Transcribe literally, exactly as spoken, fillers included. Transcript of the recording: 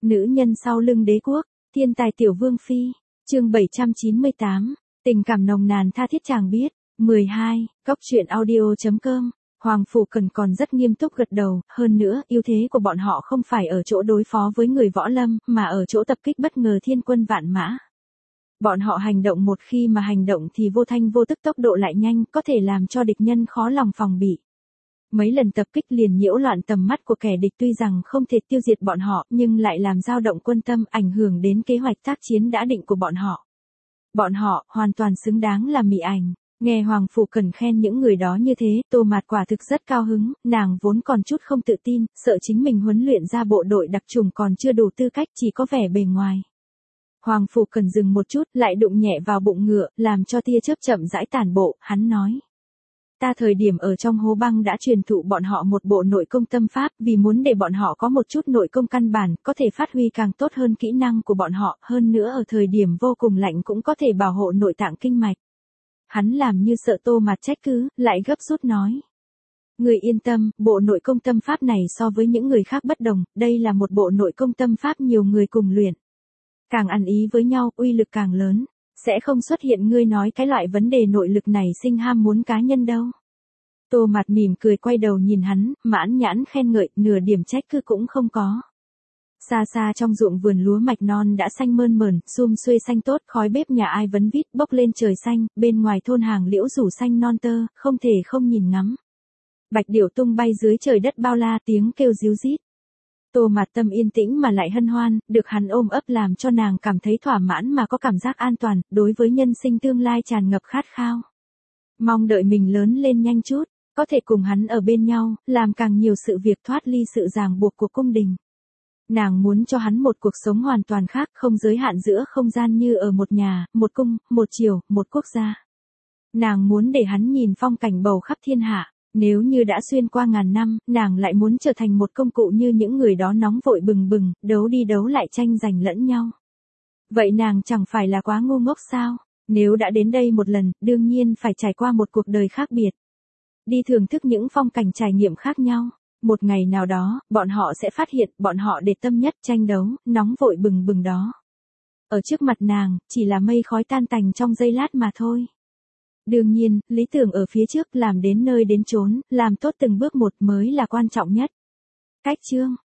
Nữ nhân sau lưng đế quốc, thiên tài tiểu vương phi, chương bảy trăm chín mươi tám, tình cảm nồng nàn tha thiết chàng biết, mười hai, góc truyện audio chấm com, Hoàng Phủ Cần còn rất nghiêm túc gật đầu, hơn nữa, ưu thế của bọn họ không phải ở chỗ đối phó với người võ lâm, mà ở chỗ tập kích bất ngờ thiên quân vạn mã. Bọn họ hành động một khi mà hành động thì vô thanh vô tức, tốc độ lại nhanh, có thể làm cho địch nhân khó lòng phòng bị. Mấy lần tập kích liền nhiễu loạn tầm mắt của kẻ địch, tuy rằng không thể tiêu diệt bọn họ, nhưng lại làm dao động quân tâm, ảnh hưởng đến kế hoạch tác chiến đã định của bọn họ. Bọn họ, hoàn toàn xứng đáng là mị ảnh. Nghe Hoàng Phủ Cần khen những người đó như thế, Tô Mạt quả thực rất cao hứng, nàng vốn còn chút không tự tin, sợ chính mình huấn luyện ra bộ đội đặc chủng còn chưa đủ tư cách, chỉ có vẻ bề ngoài. Hoàng Phủ Cần dừng một chút, lại đụng nhẹ vào bụng ngựa, làm cho tia chớp chậm rãi tản bộ, hắn nói. Ta thời điểm ở trong hố băng đã truyền thụ bọn họ một bộ nội công tâm pháp, vì muốn để bọn họ có một chút nội công căn bản, có thể phát huy càng tốt hơn kỹ năng của bọn họ, hơn nữa ở thời điểm vô cùng lạnh cũng có thể bảo hộ nội tạng kinh mạch. Hắn làm như sợ Tô Mạt trách cứ, lại gấp rút nói. Người yên tâm, bộ nội công tâm pháp này so với những người khác bất đồng, đây là một bộ nội công tâm pháp nhiều người cùng luyện. Càng ăn ý với nhau, uy lực càng lớn. Sẽ không xuất hiện ngươi nói cái loại vấn đề nội lực này sinh ham muốn cá nhân đâu. Tô Mạt mỉm cười quay đầu nhìn hắn, mãn nhãn khen ngợi, nửa điểm trách cứ cũng không có. Xa xa trong ruộng vườn lúa mạch non đã xanh mơn mởn, sum xuê xanh tốt, khói bếp nhà ai vấn vít bốc lên trời xanh, bên ngoài thôn hàng liễu rủ xanh non tơ, không thể không nhìn ngắm. Bạch điểu tung bay dưới trời đất bao la, tiếng kêu ríu rít. Tô Mạt tâm yên tĩnh mà lại hân hoan, được hắn ôm ấp làm cho nàng cảm thấy thỏa mãn mà có cảm giác an toàn, đối với nhân sinh tương lai tràn ngập khát khao. Mong đợi mình lớn lên nhanh chút, có thể cùng hắn ở bên nhau, làm càng nhiều sự việc thoát ly sự ràng buộc của cung đình. Nàng muốn cho hắn một cuộc sống hoàn toàn khác, không giới hạn giữa không gian như ở một nhà, một cung, một triều, một quốc gia. Nàng muốn để hắn nhìn phong cảnh bầu khắp thiên hạ. Nếu như đã xuyên qua ngàn năm, nàng lại muốn trở thành một công cụ như những người đó nóng vội bừng bừng, đấu đi đấu lại tranh giành lẫn nhau. Vậy nàng chẳng phải là quá ngu ngốc sao? Nếu đã đến đây một lần, đương nhiên phải trải qua một cuộc đời khác biệt. Đi thưởng thức những phong cảnh trải nghiệm khác nhau. Một ngày nào đó, bọn họ sẽ phát hiện, bọn họ để tâm nhất tranh đấu, nóng vội bừng bừng đó. Ở trước mặt nàng, chỉ là mây khói tan tành trong giây lát mà thôi. Đương nhiên, lý tưởng ở phía trước, làm đến nơi đến chốn, làm tốt từng bước một mới là quan trọng nhất. Cách chương